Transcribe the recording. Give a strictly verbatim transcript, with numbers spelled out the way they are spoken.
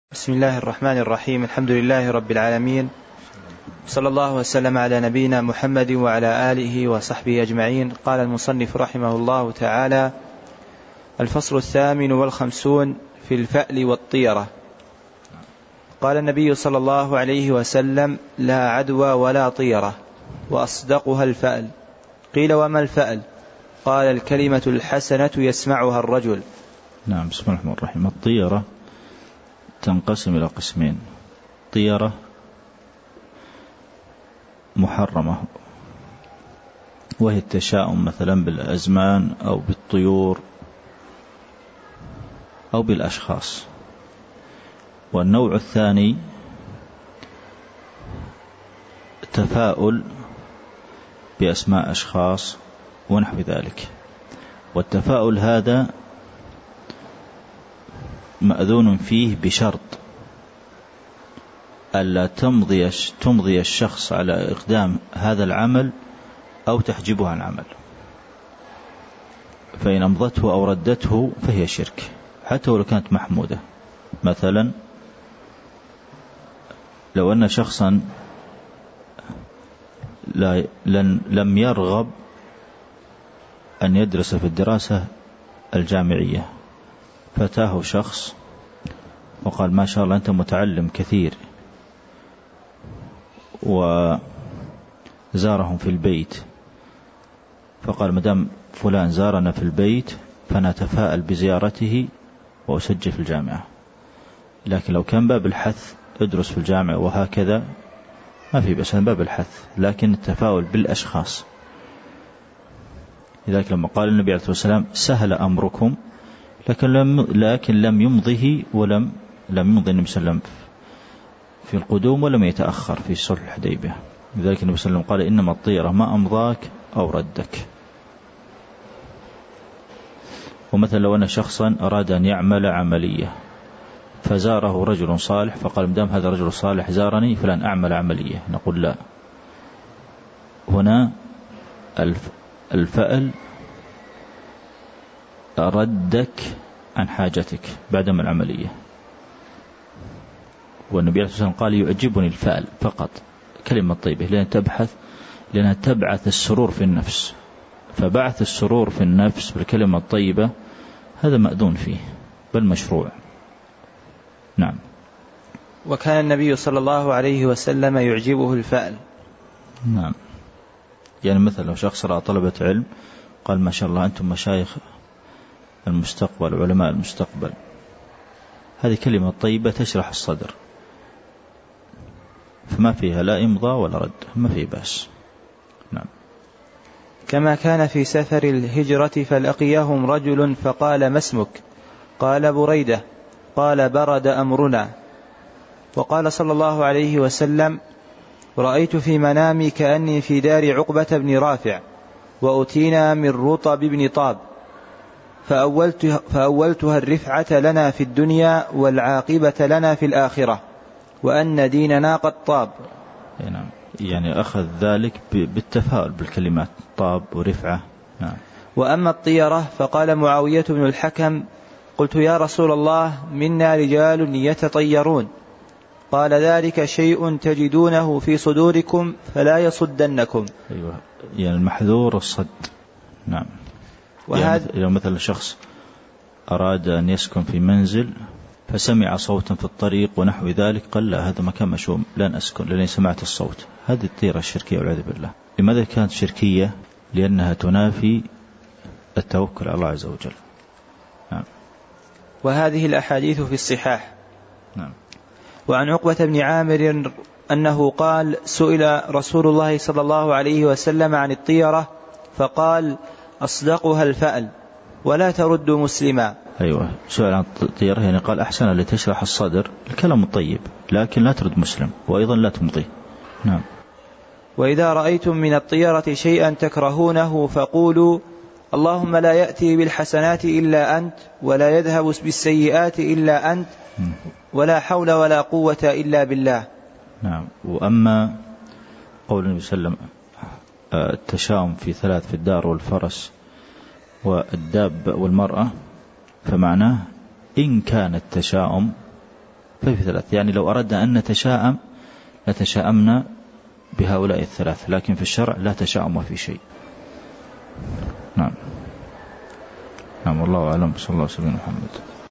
بسم الله الرحمن الرحيم. الحمد لله رب العالمين، صلى الله وسلم على نبينا محمد وعلى آله وصحبه أجمعين. قال المصنف رحمه الله تعالى: الفصل الثامن والخمسون في الفأل والطيرة. قال النبي صلى الله عليه وسلم: لا عدوى ولا طيرة، وأصدقها الفأل. قيل: وما الفأل؟ قال: الكلمة الحسنة يسمعها الرجل. نعم. بسم الله الرحمن الرحيم. الطيرة تنقسم إلى قسمين: طيرة محرمة، وهي التشاؤم مثلا بالأزمان أو بالطيور أو بالأشخاص. والنوع الثاني تفاؤل بأسماء أشخاص ونحو ذلك. والتفاؤل هذا مأذون فيه بشرط ألا تمضي تمضي الشخص على إقدام هذا العمل أو تحجبه عن العمل، فإن أمضته أو ردته فهي شرك حتى ولو كانت محمودة. مثلا لو أن شخصا لا لم يرغب أن يدرس في الدراسة الجامعية، فتاه شخص وقال: ما شاء الله أنت متعلم كثير، وزارهم في البيت، فقال: مدام فلان زارنا في البيت فأنا أتفاءل بزيارته وأسجل في الجامعة. لكن لو كان باب الحث ادرس في الجامعة وهكذا ما في بأس، باب الحث، لكن التفاؤل بالأشخاص. لذلك لما قال النبي عليه الصلاة والسلام: سهل أمركم، لكن لم لكن لم يمضه ولم لم يمضي النبي صلى الله عليه وسلم في القدوم ولم يتأخر في صلح الحديبية. لذلك النبي صلى الله عليه وسلم قال: إنما الطيرة ما أمضاك أو ردك. ومثلا لو أن شخصا أراد أن يعمل عملية فزاره رجل صالح، فقال: مدام هذا رجل صالح زارني فلن أعمل عملية، نقول: لا، هنا الفأل ردك عن حاجتك بعدما العملية. والنبي عليه الصلاة والسلام قال: يعجبني الفأل فقط، كلمة طيبة، لأنها تبحث لأنها تبعث السرور في النفس، فبعث السرور في النفس بالكلمة الطيبة هذا مأذون فيه بل مشروع. نعم. وكان النبي صلى الله عليه وسلم يعجبه الفأل. نعم. يعني مثلا لو شخص رأى طلبة علم قال: ما شاء الله أنتم مشايخ المستقبل، علماء المستقبل، هذه كلمة طيبة تشرح الصدر، فما فيها لا إمضاء ولا رد، ما فيه بأس. نعم. كما كان في سفر الهجرة فلقيهم رجل فقال: ما اسمك؟ قال: بريدة. قال: برد أمرنا. وقال صلى الله عليه وسلم: رأيت في منامي كأني في دار عقبة بن رافع، وأتينا من رطب بن طاب، فأولتها, فأولتها الرفعة لنا في الدنيا والعاقبة لنا في الآخرة، وأن ديننا قد طاب. نعم. يعني أخذ ذلك بالتفاؤل بالكلمات طاب ورفعة. نعم. وأما الطيرة فقال معاوية بن الحكم: قلت: يا رسول الله، منا رجال يتطيرون. قال: ذلك شيء تجدونه في صدوركم فلا يصدنكم. أيوة. يعني المحذور الصد. نعم. وهذا يعني مثلا شخص أراد أن يسكن في منزل فسمع صوتا في الطريق ونحو ذلك، قال: لا، هذا مكان مشؤوم، لن أسكن لأني سمعت الصوت. هذه الطيرة الشركية والعياذ بالله. لماذا كانت شركية؟ لأنها تنافي التوكل على الله عز وجل. نعم. وهذه الأحاديث في الصحاح. نعم. وعن عقبة بن عامر أنه قال: سئل رسول الله صلى الله عليه وسلم عن الطيرة فقال: أصدقها الفأل، ولا ترد مسلما. أيوة. سؤال عن الطيرة يعني قال: أحسن لتشرح الصدر الكلام الطيب، لكن لا ترد مسلم، وأيضا لا تمضي. نعم. وإذا رأيتم من الطيرة شيئا تكرهونه فقولوا: اللهم لا يأتي بالحسنات إلا أنت، ولا يذهب بالسيئات إلا أنت، ولا حول ولا قوة إلا بالله. نعم. وأما قول النبي صلى الله عليه وسلم: التشاؤم في ثلاث، في الدار والفرس والداب والمرأة، فمعناه إن كان التشاؤم ففي ثلاث، يعني لو أردنا أن نتشاءم لتشاءمنا بهؤلاء الثلاث، لكن في الشرع لا تشاءم في شيء. نعم. نعم والله أعلم. صلى الله عليه وسلم محمد.